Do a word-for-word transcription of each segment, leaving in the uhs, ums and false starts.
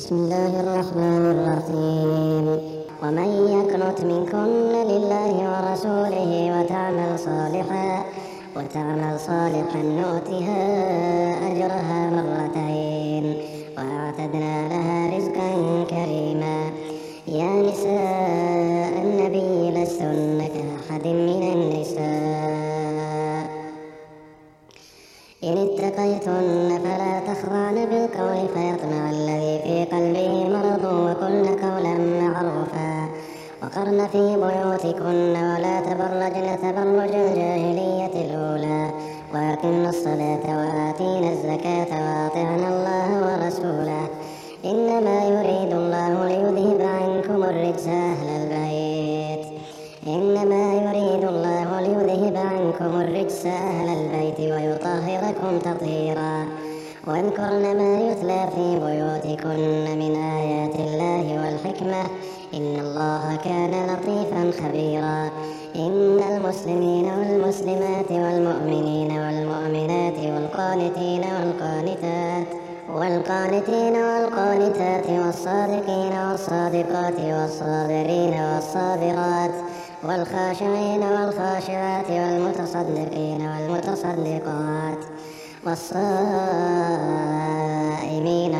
بسم الله الرحمن الرحيم. ومن يقنت منكن لله ورسوله وتعمل صالحا وتعمل صالحا نؤتها أجرها مرتين وأعتدنا لها رزقا كريما. يا نساء النبي لستن كأحد من النساء إن اتقيتن فلا تخضعن بالقول فيطمع الذي في قلبه مرض وقلن قولا معروفا وقرن في بيوتكن ولا تبرجن تبرج الجاهلية الأولى وأقمن الصلاة وآتينا الزكاة وأطعنا الله ورسوله إنما يريد الله ليذهب عنكم الرجس أهل البيت إنما يريد الله ليذهب عنكم الرجس أهل البيت ويطهركم تطهيرا. واذكرن ما يتلى في بيوتكن من آيات الله والحكمة إن الله كان لطيفا خبيرا. إن المسلمين والمسلمات والمؤمنين والمؤمنات والقانتين والقانتات والقانتين والقانتات والصادقين والصادقات والصابرين والصابرات والخاشعين والخاشعات والمتصدقين والمتصدقات والصائمين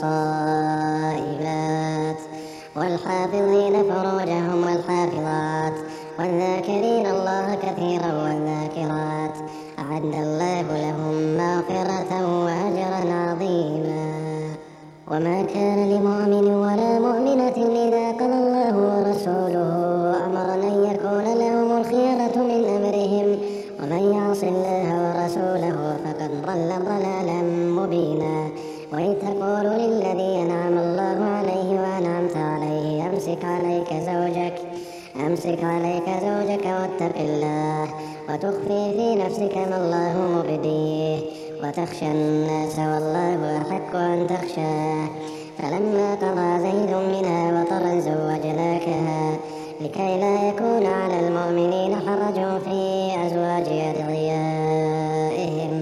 والصائمات والحافظين فروجهم والحافظات والذاكرين الله كثيرا والذاكرات أعد الله لهم مغفرة وأجرا عظيما. وما كان لمؤمن ولا مؤمنة إذا قضى الله ورسوله أمرا أن يكون لهم الخيرة من أمرهم ومن يعص الله ورسوله فقد ضل ضلالا مبينا. وإذ تقول للذي أنعم الله عليه وأنعمت عليه أمسك عليك زوجك أمسك عليك زوجك واتق الله وتخفي في نفسك ما الله مبديه وتخشى الناس والله أحق أن تخشاه فلما قضى زيد منها وطرا زوجناكها لكي لا يكون على المؤمنين حرج في أزواج أدعيائهم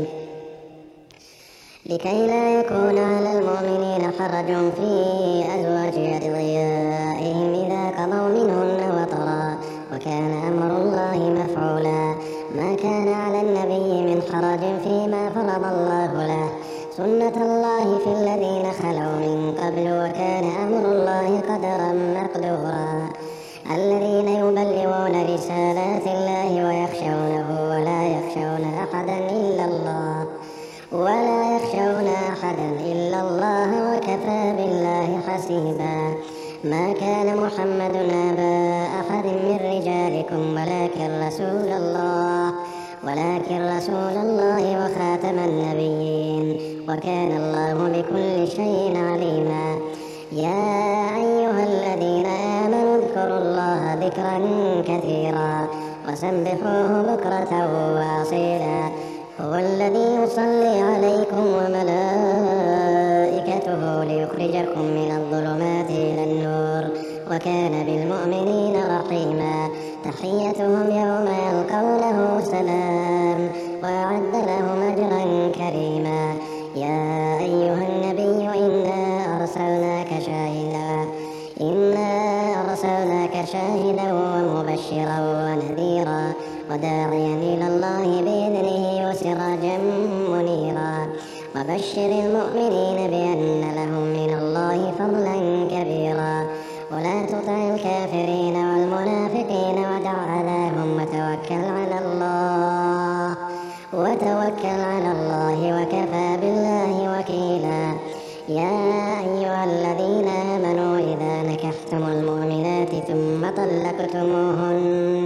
لكي لا يكون على المؤمنين حرج في أزواج أدعيائهم إذا قضوا منهن وطرا وكان أمر الله مفعولا. ما كان على النبي من حرج فيما فرض الله له سنة الله في الذين خلوا من قبل وكان أمر الله قدرا مقدورا. الذين يبلغون رسالات الله ويخشونه ولا يخشون أحدا إلا الله ولا يخشون أحدا إلا الله وكفى بالله حسيبا. ما كان محمد أبا أحد من رجالكم ولكن رسول الله ولكن رسول الله وخاتم النبيين وكان الله بكل شيء عليما. يا أيها الذين آمنوا اذكروا الله ذكرا كثيرا وسبحوه بكرة وأصيلا. هو الذي يصلي عليكم وملائكته ليخرجكم من الظلمات إلى النور وكان بالمؤمنين رحيما. تحيتهم يوم يلقونه سلام وأعد لهم أجرا كريما. يا أيها النبي إنا أرسلناك شاهدا إنا أرسلناك شاهدا ومبشرا ونذيرا وداعيا إلى الله بإذنه وسراجا منيرا. وبشر المؤمنين بأن لهم من الله فضلا كبيرا. ولا تطع الكافرين والمنافقين ودع أذاهم وتوكل على الله وتوكل على الله وكفى بالله وكيلا. يا أيها الذين آمنوا إذا نكحتم المؤمنات ثم طلقتموهن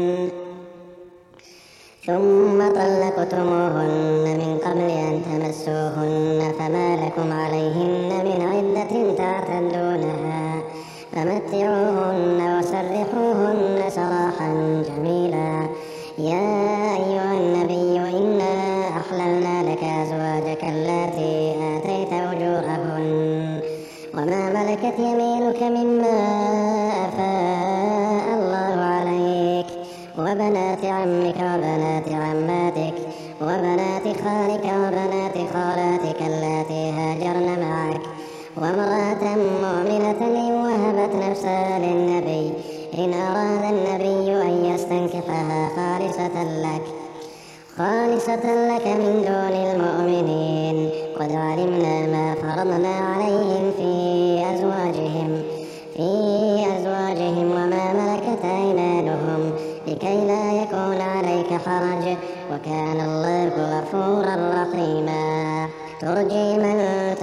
ثم طلقتموهن من قبل أن تمسوهن فما لكم عليهن من عدة تعتدونها فمتعوهن وسرحوهن سراحا جميلا. يا أيها النبي إنا أحللنا لك أزواجك اللاتي آتيت أجورهن وما ملكت يمينك مما أفاء الله عليك وبنات عمك وبنات عماتك وبنات خالك وبنات خالاتك اللاتي هاجرن معك وامرأة مؤمنة نفسها للنبي إن أراد النبي أن يستنكحها خالصة لك خالصة لك من دون المؤمنين. قد علمنا ما فرضنا عليهم في أزواجهم في أزواجهم وما ملكت أيمانهم لكي لا يكون عليك حرج، وكان الله غفورا رحيما. ترجي من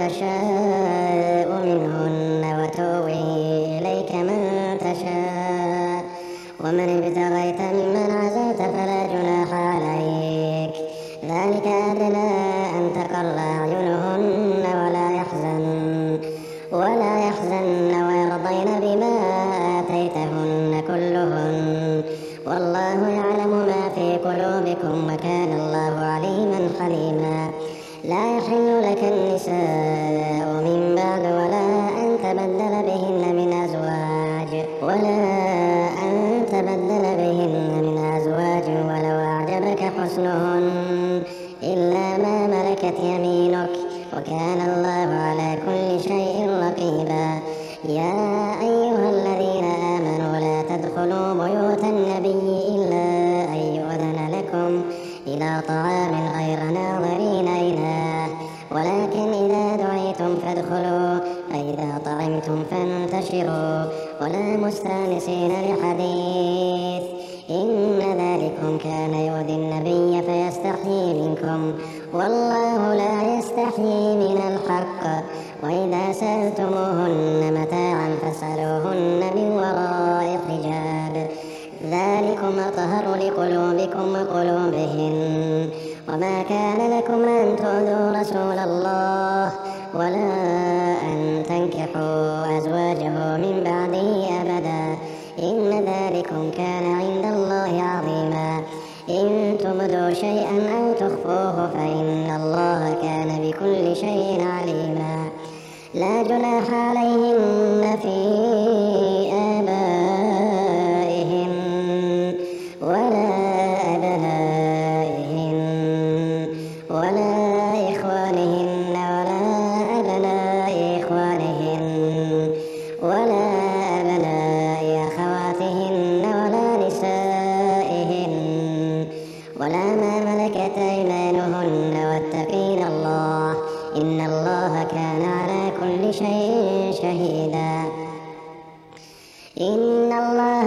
تشاء منهن وتؤوي إليك من تشاء، ومن ابتغيت ممن عزلت فلا جناح عليك. ذلك أدنى أن تقر أعينهن ولا يحزن ولا يحزن ويرضين بما آتيتهن كلهن، والله يعلم ما في قلوبكم وكان الله عليما حليما. لا يحل لك النساء من بعد ولا أن تبدل بهن من أزواج ولا أن تبدل بهن من أزواج ولو أعجبك حسنهن إلا ما ملكت يمينك، وكان الله على كل شيء رقيبا. يا أيها الذين آمنوا لا تدخلوا بيوت النبي إلا أن يؤذن لكم إلى طعام غير ناظرين إناه، ولكن إذا دعيتم فادخلوا، فإذا طعمتم فانتشروا ولا مستانسين لحديث، إن ذلكم كان يؤذي النبي فيستحيي منكم، والله لا يستحيي من الحق. وإذا سألتموهن متاعا فاسألوهن من وراء حجاب، ذلكم أطهر لقلوبكم وقلوبهن. وما كان لكم أن تؤذوا رسول الله ولا أن تنكحوا أزواجه من بعده أبدا، إن ذلكم كان عند الله عظيما. إن تبدوا شيئا أو تخفوه فإن الله كان بكل شيء عليما. لا جناح عليهن في آبائهن ولا أبنائهن ولا إخوانهن ولا أبناء إخوانهن ولا أبناء أخواتهن ولا نسائهن ولا ما ملكت أيمانهن، واتقين الله إن الله كان على كل شيء شهيدا. إن الله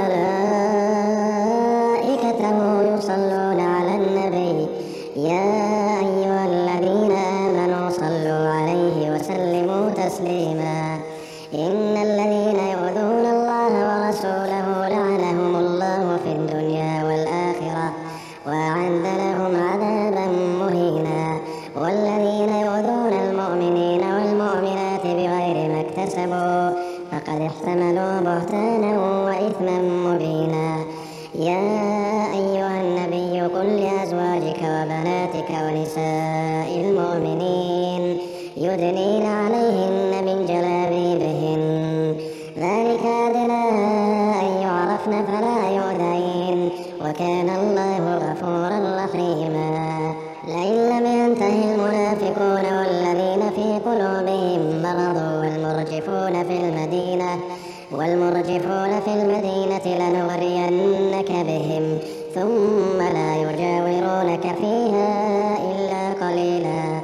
وملائكته يصلون على النبي يا أيها الذين آمنوا صلوا عليه وسلموا تسليما. إن الذين يؤذون الله ورسوله لعنهم الله في الدنيا والآخرة وأعد لهم عذابا مهينا. والذين يؤذون المؤمنين والمؤمنات بغير ما اكتسبوا فقد احتملوا بهتانا وإثما مبينا. يا أيها النبي قل لأزواجك وبناتك ونساء المؤمنين يدنين عليهن من جلابيبهن، ذلك أدنى أن يعرفن فلا يؤذين، وكان الله غفورا رحيما. لئن لم ينته المنافقون والذين في قلوبهم مرض والمرجفون في المدينة والمرجفون في المدينة لنغرينك بهم ثم لا يجاورونك فيها إلا قليلا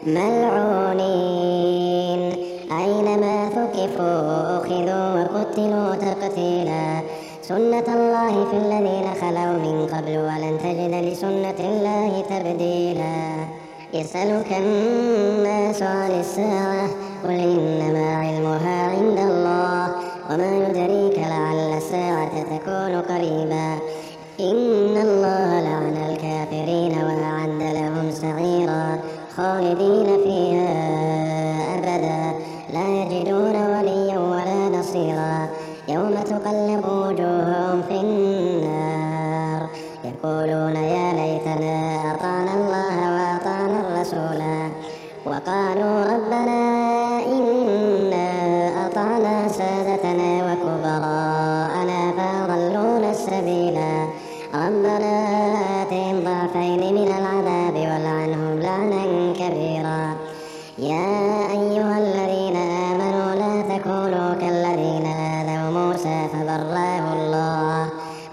ملعونين أينما ثقفوا أخذوا وقتلوا تقتيلا. سنة الله في الذين خلوا من قبل ولن تجد لسنة الله تبديلا. يسألك الناس عن الساعة قل إنما علمها عند الله وما يدريك لعل الساعة تكون قريبا. إن الله لعن الكافرين وأعد لهم سعيرا خالدين فيها أبدا لا يجدون وليا ولا نصيرا. يوم تقلب وجوههم في النار يقولون يا ليتنا أطعنا الله وأطعنا الرسولا وقالوا ربنا إنا أطعنا سادتنا وكبراءنا فأضلونا السبيلا. ربنا آتهم ضعفين من العذاب والعنهم لعنا كبيرا. يا أيها الذين آمنوا لا تكونوا كالذين آذوا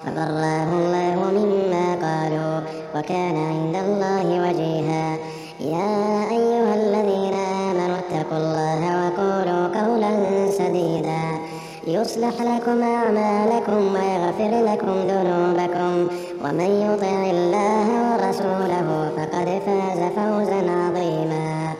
فبرأه الله مما قالوا وكان عند الله وجيها. يا أيها الذين آمنوا اتقوا الله وقولوا قولا سديدا يصلح لكم أعمالكم ويغفر لكم ذنوبكم ومن يطع الله ورسوله فقد فاز فوزا عظيما.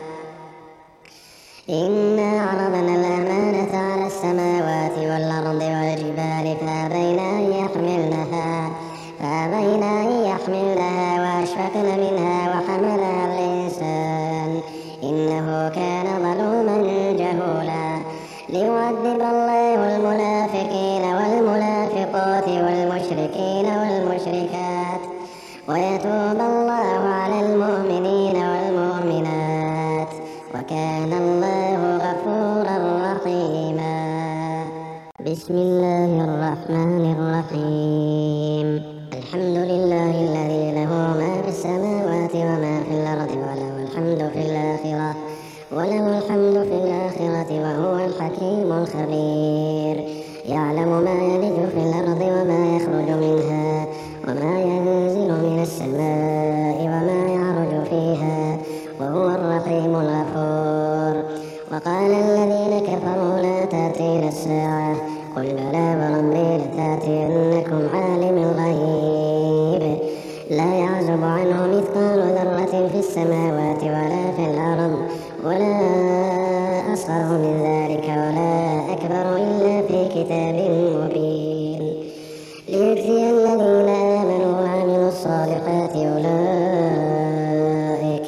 إنا عرضنا الأمانة على السماوات والأرض والجبال فأبين أن يحملنها فأبين أن يحملنها وأشفقن منها وحملها الإنسان إنه كان ظلوما جهولا. ليعذب الله المنافقين والمنافقات والمشركين والمشركات ويتوب الله على المؤمنين والمؤمنات وكان الله غفورا رحيما. بسم الله الرحمن الرحيم. الحمد لله الذي له ما في السماوات وما في الأرض وله الحمد في الآخرة وله الحمد في الآخرة وهو الحكيم الخبير. يعلم ما يلج في الأرض وما يخرج منها وما ينزل من السماء وما يعرج فيها وهو الرحيم الغفور. وقال الذين كفروا لا تأتينا الساعة قل بلى وربي لتأتينكم عالم الغيب لا يعزب عنه مثقال ذرة في السماوات ولا في الأرض ولا أصغر من ذلك ولا أكبر إلا في كتاب مبين ليجزي الذين آمنوا وعملوا الصالحات أولئك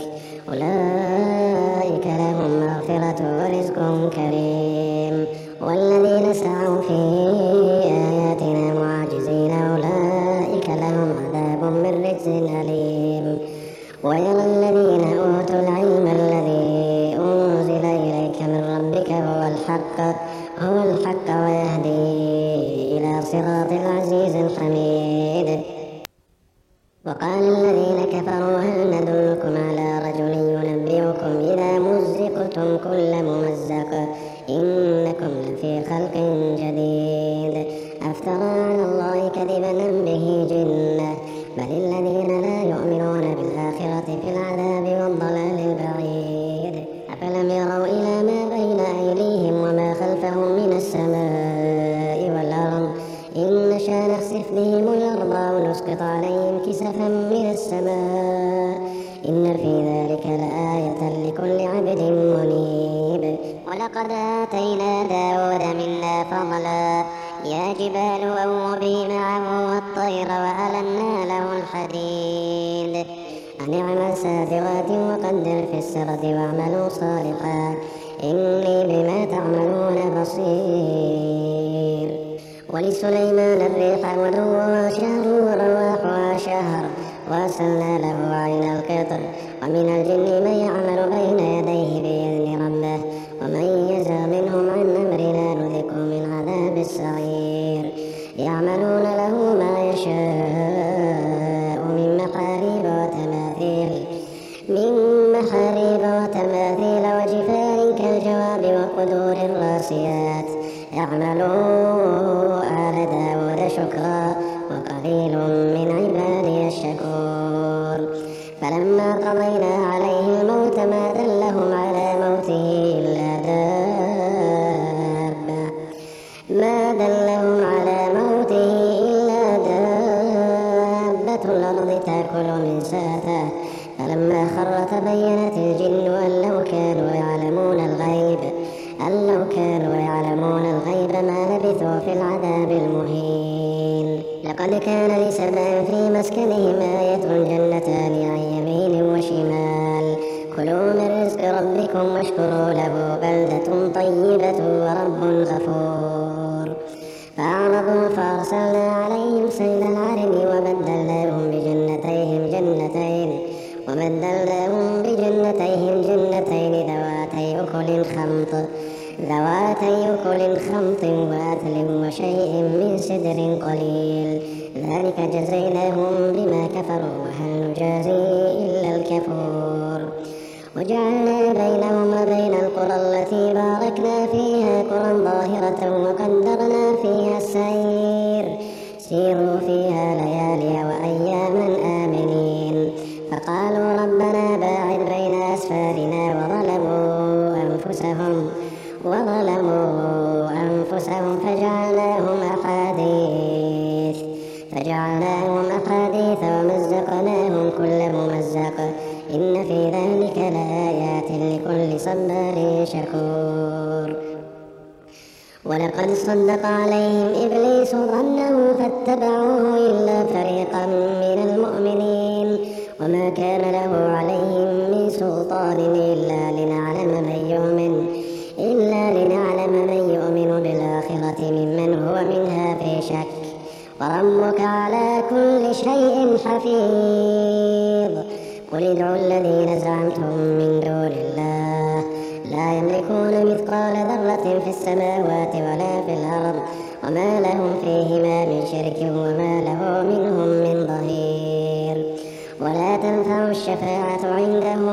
أولئك لهم مغفرة ورزق كريم. والذين سعوا في آياتنا معاجزين أولئك لهم عذاب من رجز أليم. ويرى الذين أوتوا العلم الذي أنزل إليك من ربك هو الحق هو الحق ويهدي إلى صراط العزيز الحميد. وقال الذين كفروا هل ندلكم على رجل ينبئكم إذا مزقتم كل ممزق إنكم لفي خلق جديد أفترى على الله كذبا أم به جنة بل الذين لا يؤمنون بالآخرة في العذاب والضلال البعيد. أفلم يروا إلى ما بين أيديهم وما خلفهم من السماء والأرض إن نشأ نخسف بهم الأرض أو نسقط عليهم كسفا من السماء إن في ذلك لآية لكل عبد منيب. ولقد آتينا داود منا فضلا يا جبال أوبي معه والطير وألنا له الحديد أن اعمل سابغات وقدر في السرد واعملوا صالحا إني بما تعملون بصير. ولسليمان الريح غدوها شهر ورواحها شهر وأرسلنا له عين القطر ومن الجن من يعمل بين يديه بإذن ربه ومن يزغ منهم عن أمرنا نذقه من عذاب السعير. يعملون له ما يشاء من محاريب وتماثيل من محاريب وتماثيل وجفان كالجواب وقدور الراسيات اعملوا آل داود شكرا وقليل من عبادي الشكور. فلما قضينا عليه الموت ما دلهم على موته إلا دابة ما دلهم على موته إلا دابة الأرض تأكل من ساته. فلما خر تبينت الجن أن لو كانوا يعلمون الغيب أن لو كانوا يعلمون الغيب ما لبثوا في العذاب المهين. لقد كان لسبع في مسكنهم آية جنتان عن يمين وشمال كلوا من رزق ربكم واشكروا له بلدة طيبة ورب غفور. فأعرضوا فأرسلنا عليهم سيل العرم وبدلناهم بجنتيهم جنتين وبدلناهم بجنتيهم جنتين ذواتي أكل خمط ذواتي أكل خمط وأثل وشيء من سدر قليل ذلك جزيناهم بما كفروا وهل نجازي إلا الكفور. وجعلنا بينهم وبين القرى التي باركنا فيها قرى ظاهرة وقدرنا فيها السير سيروا فيها ليالي وأياما آمنين. فقالوا ربنا باعد بين أسفارنا وظلموا أنفسهم وظلموا أنفسهم فجعلناهم أحاديث فجعلناهم أحاديث ومزقناهم كل ممزق إن في ذلك لآيات لكل صبار شكور. ولقد صدق عليهم إبليس ظنه فاتبعوه إلا فريقا من المؤمنين وما كان له عليهم من سلطان إلا لنعلم من يؤمن إلا لنعلم من يؤمن بالآخرة ممن هو منها في شك وربك على كل شيء حفيظ. قل ادعوا الذين زعمتم من دون الله لا يملكون مثقال ذرة في السماوات ولا في الأرض وما لهم فيهما من شرك وما له منهم من ظهير. ولا تنفع الشفاعة عنده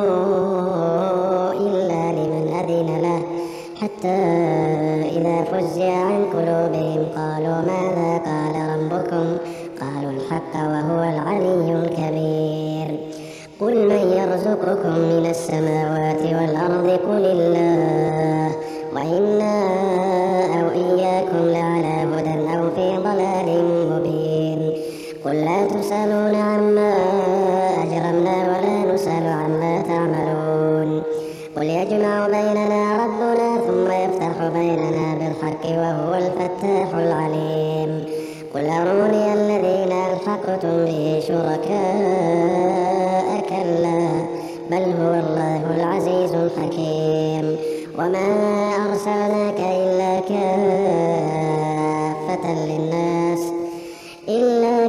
إلا لمن أذن له حتى إذا فزع عن قلوبهم قالوا ماذا قال ربكم قالوا الحق وهو العلي الكبير. قل من يرزقكم من السماوات والأرض قل الله وإنا أو إياكم لعلى هدى أو في ضلال مبين. قل لا تسألون عما أجرمنا ولا نسأل عما تعملون. قل يجمع بيننا ربنا ثم يفتح بيننا بالحق وهو الفتاح العليم. قل أروني الذين ألحقتم به شركاء كلا بل هو الله العزيز الحكيم. وما أرسلناك إلا كافة للناس إلا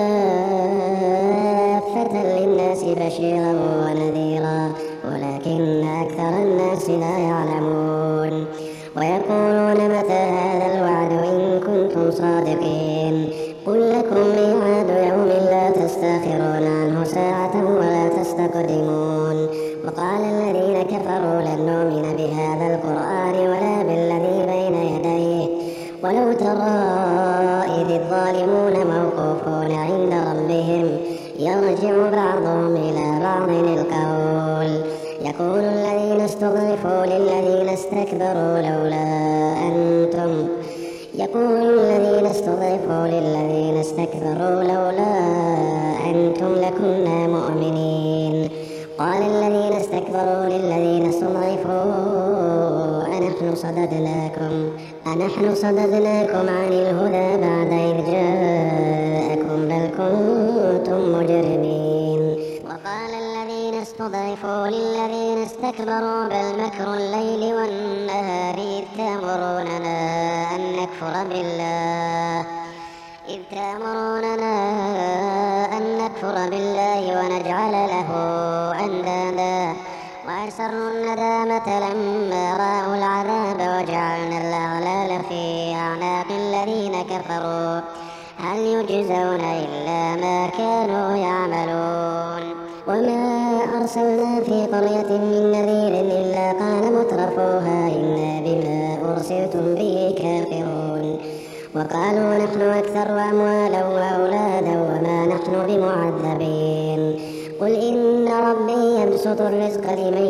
كافة للناس بشيرا ونذيرا ولكن أكثر الناس لا يعلمون. ويقولون متى هذا الوعد إن كنتم صادقين. قل لكم ميعاد يوم لا تستأخرون عنه ساعة ولا تستقدمون. وقال الذين كفروا لن نؤمن بهذا القرآن ولا بالذي بين يديه ولو ترى إذ الظالمون موقوفون عند ربهم يرجع بعضهم إلى بعض القول يقول الذين استضعفوا للذين استكبروا لولا أنتم يقول الذين استضعفوا للذين استكبروا لولا أنتم لكنا مؤمنين. قال الذين استكبروا للذين استضعفوا أنحن صددناكم أنحن صددناكم عن الهدى بعد إذ جاءكم بل كنتم مجرمين. وقال الذين استضعفوا للذين استكبروا بل مكر الليل والنهار إذ تأمروننا أن نكفر بالله إذ تأمروننا أن نكفر بالله ونجعل له أندادا وأسروا الندامة لما رأوا العذاب وجعلنا الأغلال في أعناق الذين كفروا هل يجزون إلا ما كانوا يعملون. وما أرسلنا في قرية من نذير إلا قال مترفوها إنا بما أرسلتم به كافرون. وقالوا نحن أكثر أموالا وأولادا وما نحن بمعذبين. قل إن ربي يبسط الرزق لمن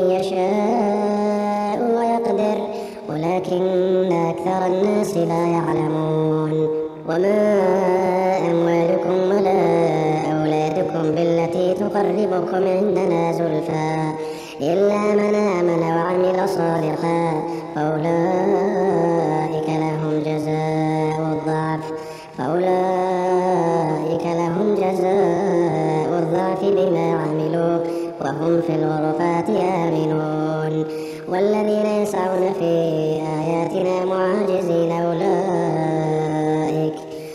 يشاء ويقدر ولكن أكثر الناس لا يعلمون. وما أموالكم ولا أولادكم بالتي تقربكم عندنا زلفى إلا من آمن وعمل صالحا فأولئك لهم جزاء الضعف فأولئك لهم جزاء الضعف بما عملوا وهم في الغرفات آمنون. والذين يسعون في آياتنا معاجزين أولئك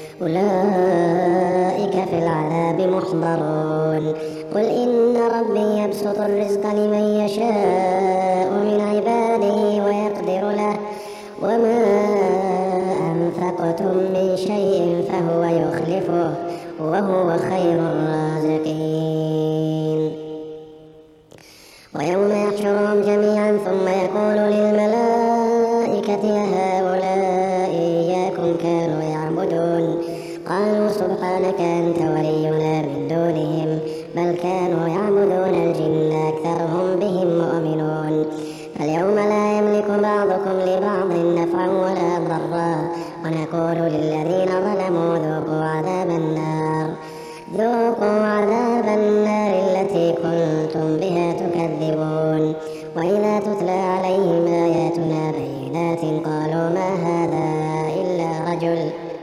أولئك في العذاب محضرون. قل إن ربي يبسط الرزق لمن يشاء من عباده ويقدر له وما أنفقتم من شيء فهو يخلفه وهو خير الرازقين. ويوم يحشرهم جميعا ثم يقول للملائكة هؤلاء إياكم كانوا يعبدون قالوا سبحانك سبحانك أنت ولينا من دونهم بل كانوا يعبدون الجن أكثرهم بهم مؤمنون فاليوم لا يملك بعضكم لبعض نفعا ولا ضرا ونقول للذين ظلموا ذوقوا عذاب النار ذوقوا عذاب النار التي كنتم بها تكذبون وإذا تتلى عليهم آياتنا بينات قالوا ما هذا إلا رجل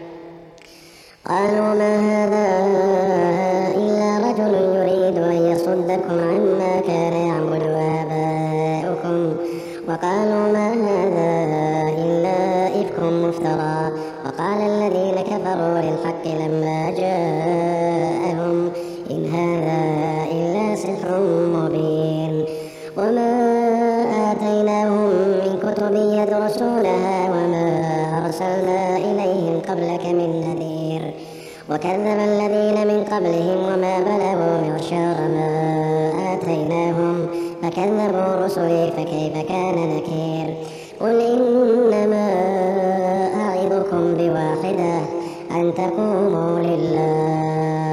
قالوا ما هذا إلا رجل يريد أن يصدكم عما كان يعبد آباؤكم وقالوا ما هذا إلا إفك مفترى وقال الذين كفروا للحق لما جاءهم إن هذا إلا سحر مبين وما آتيناهم من كتب يدرسونها وما أرسلنا إليهم قبلك من نذير وكذب الذين من قبلهم وما بلغوا معشار ما آتيناهم فكذبوا رسلي فكيف كان نكير قل إنما أعظكم بواحدة أن تقوموا لله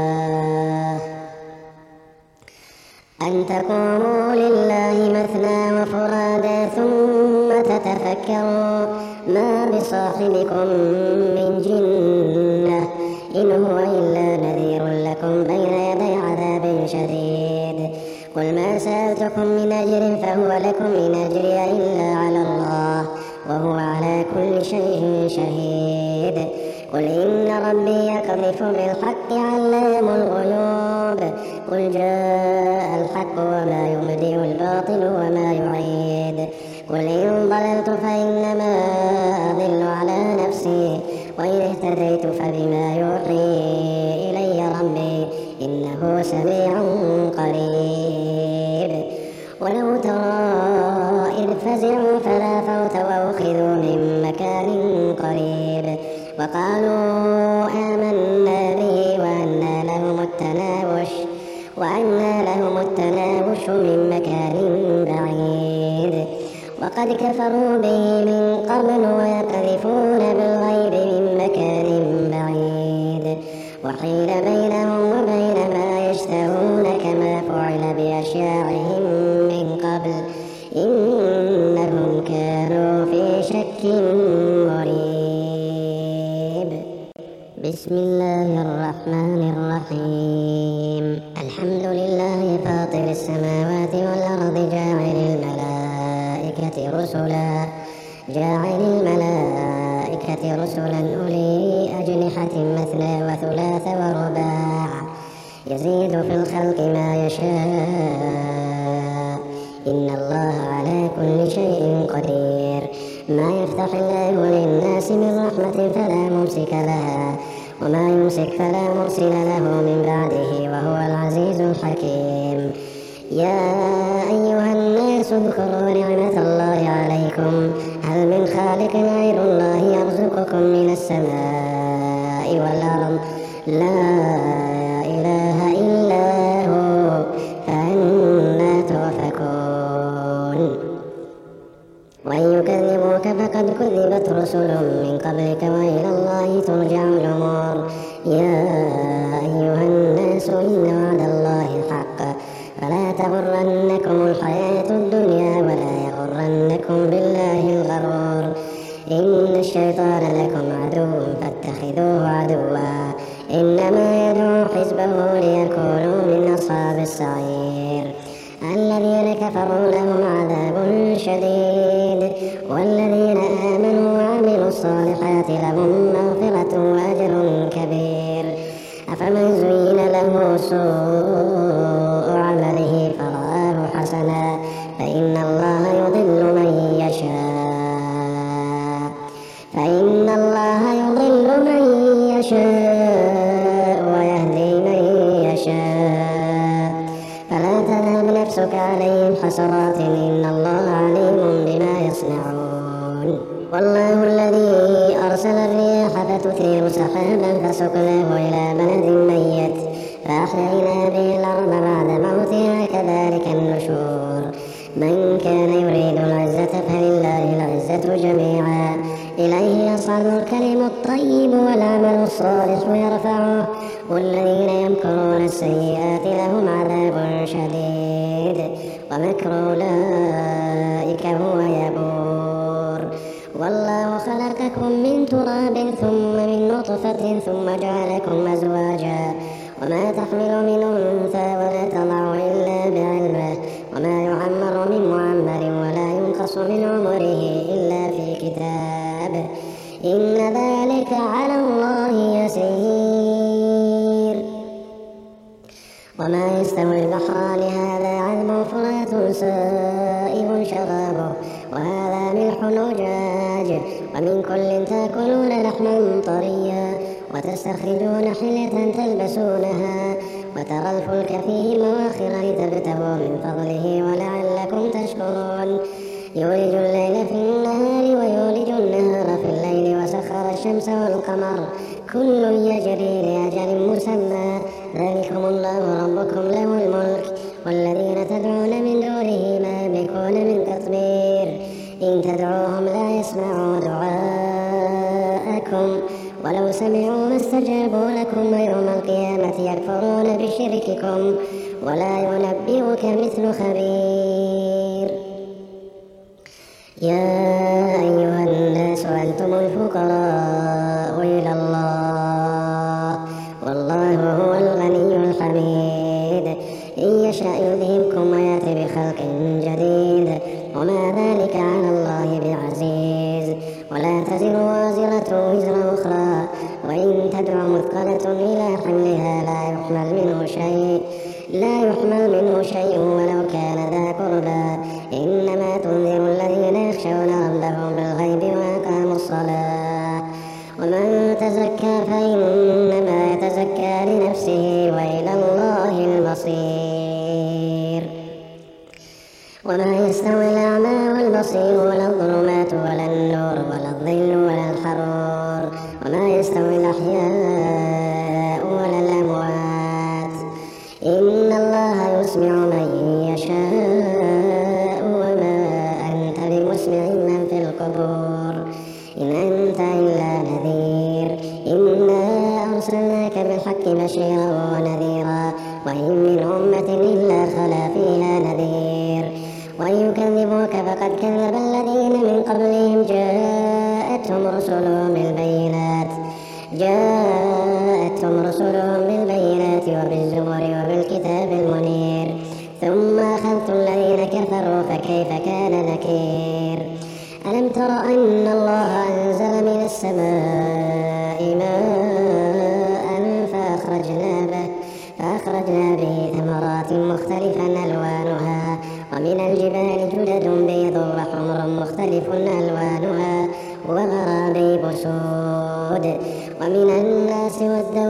أن تقوموا لله مثنى وفرادى ثم تتفكروا ما بصاحبكم من جنة إن هو إلا نذير لكم بين يدي عذاب شديد قل ما سألتكم من أجر فهو لكم إن أجري إلا على الله وهو على كل شيء شهيد قل إن ربي يقذف بالحق علام الغيوب قل جاء الحق وما يبدئ الباطل وما يعيد قل إن ضللت فإنما أضل على نفسي وإن اهتديت فبما يوحي إلي ربي إنه سميع قريب ولو ترى إذ فزعوا فلا فوت وأخذوا من مكان قريب وقالوا آمنا به وأنى لهم التناوش وأنى لهم التناوش من مكان بعيد وقد كفروا به من قبل ويقذفون بالغيب من مكان بعيد وحيل بينهم وبين ما يشتهون كما فعل بأشياعهم من قبل إنهم كانوا في شك مريب بسم الله الرحمن الرحيم الحمد لله فاطر السماوات والأرض جاعل الملائكة رسلا جاعل الملائكة رسلا أولي أجنحة مثنى وثلاث ورباع يزيد في الخلق ما يشاء إن الله على كل شيء قدير ما يفتح الله للناس من رحمة فلا ممسك لها وما يمسك فلا مرسل له من بعده وهو العزيز الحكيم يا أيها الناس اذكروا نعمة الله عليكم هل من خالق غير الله يرزقكم من السماء والأرض لا إله إلا هو فأنى تؤفكون وإن يكذبوك فقد كذبت رسل من قبلك وإلى الله ترجع الأمور يا أيها الناس إن وعد الله حق فلا تغرنكم الحياة الدنيا ولا يغرنكم بالله الغرور إن الشيطان لكم عدو فاتخذوه عدوا إنما يدعو حزبه ليكونوا من أصحاب السعير الذين كفروا لهم عذاب شديد والذين آمنوا وعملوا الصالحات لهم مغفرة وأجر كبير أفمن زين له سوء عمله فرآه حسنا فإن الله يضل من يشاء فإن الله يضل من يشاء ويهدي من يشاء فلا تذهب نفسك عليهم حسرات إن الله عليم بما يصنعون والله الذي أرسل الرياح فتثير سحابا فسقناه إلى بلد ميت فأحيينا به الأرض بعد موتها كذلك النشور من كان يريد العزة فلله العزة جميعا إليه يصعد الكلم الطيب والعمل الصالح يرفعه والذين يمكرون السيئات لهم عذاب شديد ومكر أولئك هو يبور. والله خلقكم من تراب ثم من نطفة ثم جعلكم أزواجا وما تحمل من أنثى ولا تضع إلا بعلمه وما يعمر من معمر ولا ينقص من عمره إلا في كتاب إن ذلك على الله يسير. وما يستوي البحران هذا عذب فرات سائغ شرابه وهذا ملح أجاج ومن كل تأكلون لحما طريا وتستخرجون حلية تلبسونها وترى الفلك فيه مواخر لتبتغوا من فضله ولعلكم تشكرون. يولج الليل في النهار ويولج النهار في الليل وسخر الشمس والقمر كل يجري لأجل مسمى ذلكم الله ربكم له الملك والذين تدعون من دونه ما يملكون من قطمير إن تدعوهم لا يسمعوا دعاءكم ولو سمعوا ما استجابوا لكم ويوم القيامة يكفرون بشرككم ولا ينبئك مثل خبير. يا أيها الناس أنتم الفقراء إلى الله والله هو الغني الحميد إن يشاء يذهبكم ويأتي بخلق جديد وما ذلك على الله بعزيز. ولا تزر وازرة وزر أخرى وإن تدع مثقلة إلى حملها لا يحمل منه شيء لا يحمل منه شيء ولو كان ذا قربى إنما تنذر الذين يخشون ربهم بالغيب وأقاموا الصلاة ومن تزكى فإنما يتزكى لنفسه وإلى الله المصير. وما يستوي الأعمى والبصير ولا الظلمات ولا النور ولا الظل ولا الحرور وما يستوي الأحياء ولا الأموات إن الله يسمع من يشاء وما أنت بمسمع من في القبور إن أنت إلا نذير إنا أرسلناك بالحق بشيرا ونذيرا وإن من أمة إلا خلا فيها نذير وإن يكذبوك فقد كذب الذين من قبلهم جاءتهم رسلهم بالبينات جاءتهم رسلهم بالبينات وبالزبر وبالكتاب المنير ثم أخذت الذين كفروا فكيف كان نكير. ألم تر أن الله أنزل من السماء ماء فأخرجنا به فأخرجنا به ثمرات مختلفا ألوانها ومن الجبال جدد بيض وحمر مختلف ألوانها وغرابيب سود ومن الناس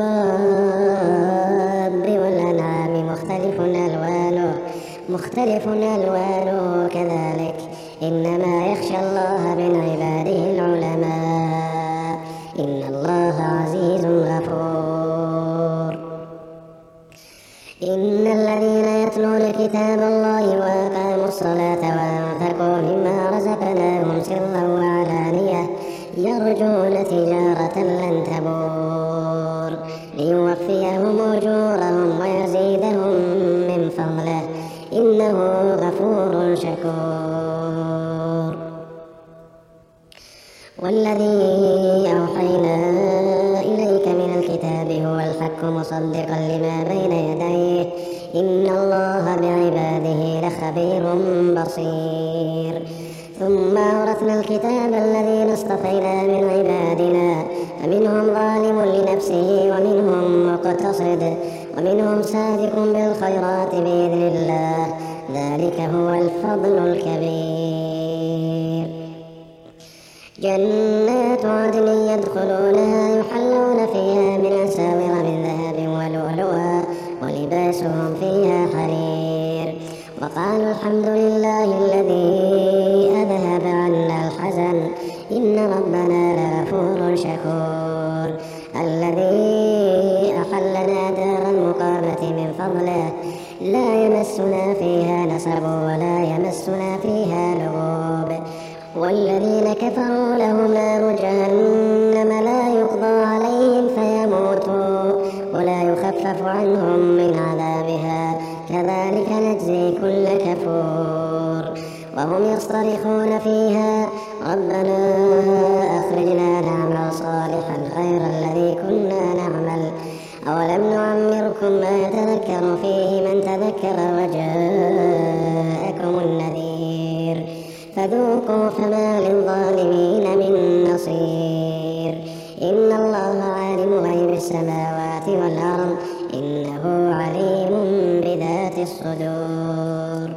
والدواب والأنعام مختلف ألوانه مختلف ألوانه كذلك إنما يخشى الله من عباده العلماء إن الله عزيز غفور. إن الذين يتلون كتاب الله وأقاموا الصلاة وأنفقوا مما رزقناهم سرا وعلانية يرجون تجارة لن تبور ليوفيهم أجورهم ويزيدهم من فضله إنه غفور شكور. والذي أوحينا إليك من الكتاب هو الحق مصدقا لما بين يديه إن الله بعباده لخبير بصير. ثم أورثنا الكتاب الذين اصطفينا من عبادنا فمنهم ظالم لنفسه ومنهم مقتصد ومنهم سابق بالخيرات بإذن الله ذلك هو الفضل الكبير. جنات عدن يدخلونها يحلون فيها من أساور من ذهب ولؤلؤا ولباسهم فيها حرير وقالوا الحمد لله الذي أذهب عنا الحزن إن ربنا لغفور شكور. الذي أحلنا دار المقامة من فضله لا يمسنا فيها نصب ولا يمسنا فيها لغوب والذين كفروا لهم نار جهنم لا يقضى عليهم فيموتوا ولا يخفف عنهم من عذابها كذلك نجزي كل كفور. وهم يصطرخون فيها ربنا أخرجنا نعمل صالحا غير الذي كنا نعمل أولم نعمركم ما يتذكر فيه من تذكر وجاءكم النذير فذوقوا فما للظالمين من نصير. إن الله عالم غيب السماوات والأرض إنه عليم بذات الصدور.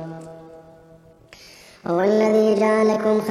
هو الذي جعلكم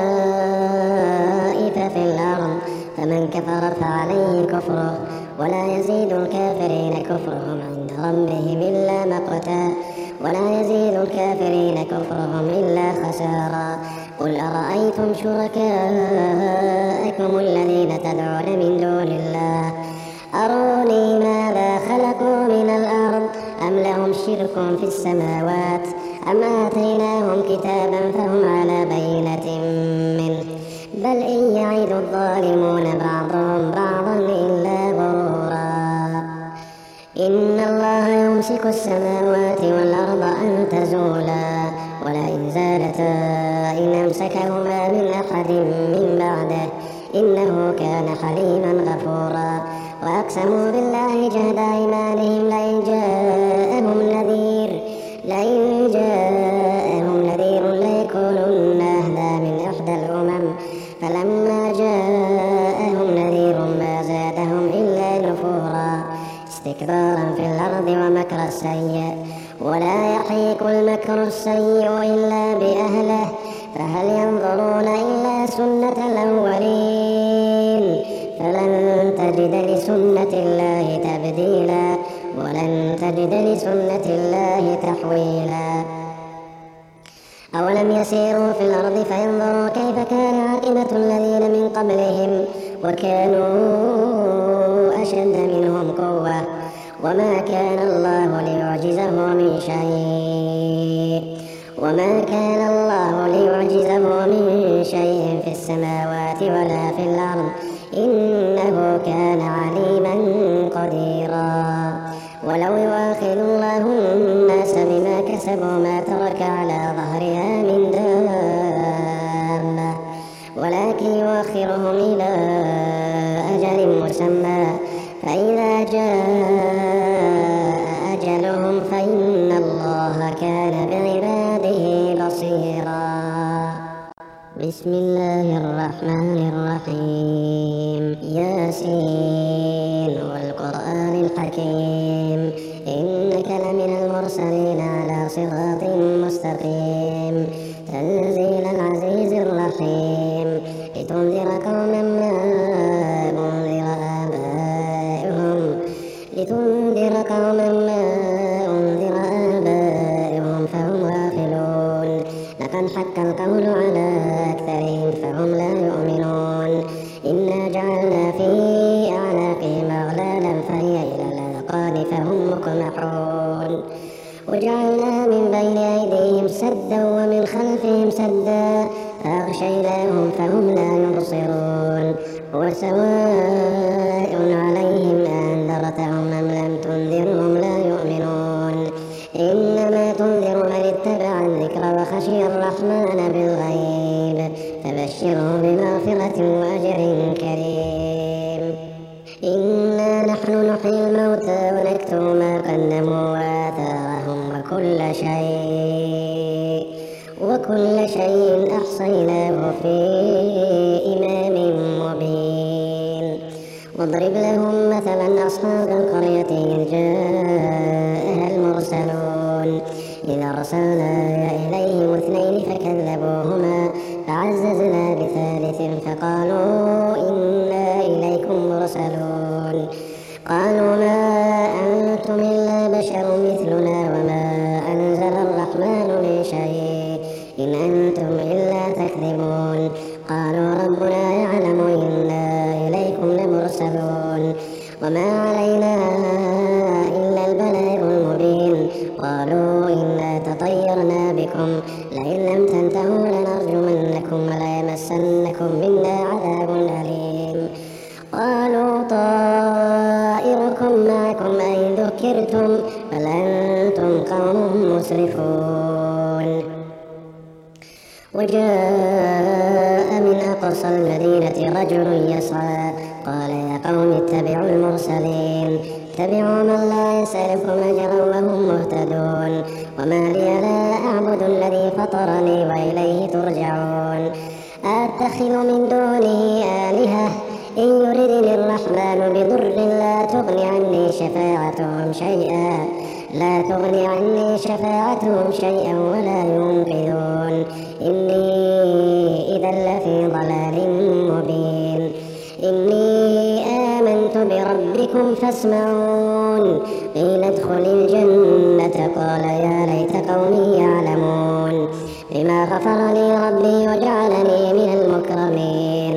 خلائف في الأرض فمن كفر فعليه كفره ولا يزيد الكافرين كفرهم عند ربهم إلا مقتا ولا يزيد الكافرين كفرهم إلا خسارا. قل أرأيتم شركاءكم الذين تدعون من دون الله أروني ماذا خلقوا من الأرض أم لهم شرك في السماوات أم آتيناهم كتابا فهم على بينة منه بل إن يعد الظالمون بعضهم بعضا إلا غرورا. إن الله يمسك السماوات والأرض أن تزولا ولئن زالتا إن أمسكهما من أحد من بعده إنه كان حليما غفورا. وأقسموا بالله جهد أيمانهم لئن جاءهم نذير لئن جاءهم نذير ليكونن أهدى من إحدى الأمم فلما جاءهم نذير ما زادهم إلا نفورا استكبارا في الأرض ومكر السيء ولا يحيق المكر السيء إلا بأهله فهل ينظرون إلا سنة الأولين فلن تجد لسنة الله تبديلا ولن تجد لسنة الله تحويلا. أولم يسيروا في الأرض فينظروا كيف كان عاقبة الذين من قبلهم وكانوا أشد منهم قوة وما كان الله ليعجزه من شيء وما كان الله ليعجزه من شيء في السماوات ولا في الأرض إنه كان عليما قديرا. ولو يؤاخذ الله الناس بما كسبوا ما ترك على ظهرها من دابة ولكن يؤخرهم إلى أجل مسمى فإذا جاء أجلهم فإن الله كان بعباده بصيرا. بسم الله الرحمن الرحيم ياسين والقرآن الحكيم إنك لمن المرسلين على صراط مستقيم تنزيل العزيز الرحيم لتنذر قوما ما أنذر آبائهم لتنذر قوما ما أنذر آبائهم فهم غافلون لقد حق القول على أكثرهم فهم لا يؤمنون إنا جعلنا في أعناقهم أغلالا فهي إلى الأذقان فهم مقمحون وجعلنا من بين أيديهم سدا ومن خلفهم سدا فأغشيناهم فهم لا يبصرون وسواء عليهم أنذرتهم أم لم تنذرهم لا يؤمنون إنما تنذر من اتبع الذكر وخشي الرحمن بالغيب فبشره بمغفرة وأجر كريم. إنا نحن نحيي الموتى ونكتب ما قدموا وآثارهم وكل شيء وكل شيء أحصيناه في إمام مبين. واضرب لهم مثلا أصحاب القرية إذ جاءها المرسلون إذ أرسلنا إليهم اثنين فكذبوهما فعززنا بثالث فقالوا إنا إليكم مرسلون قالوا ما أنتم إلا بشر مثلنا وما أنزل الرحمن من شيء إن أنتم إلا تكذبون قالوا ربنا يعلم إنا إليكم لمرسلون وما علينا إلا البلاغ المبين قالوا إنا تطيرنا بكم لئن لم تنتهوا لنرجمنكم وليمسنكم قالوا طائركم معكم أئن ذكرتم بل أنتم قوم مسرفون. وجاء من أقصى المدينة رجل يسعى قال يا قوم اتبعوا المرسلين اتبعوا من لا يسألكم أجرا وهم مهتدون. وما لي لا أعبد الذي فطرني وإليه ترجعون. أتخذ من دونه آلهة إن يردني الرحمن بضر لا تغني عني شفاعتهم شيئا لا تغني عني شفاعتهم شيئا ولا ينقذون. إني إذا لفي ضلال مبين. إني آمنت بربكم فاسمعون. قيل ادخل الجنة قال يا ليت قومي يعلمون بما غفر لي ربي وجعلني من المكرمين.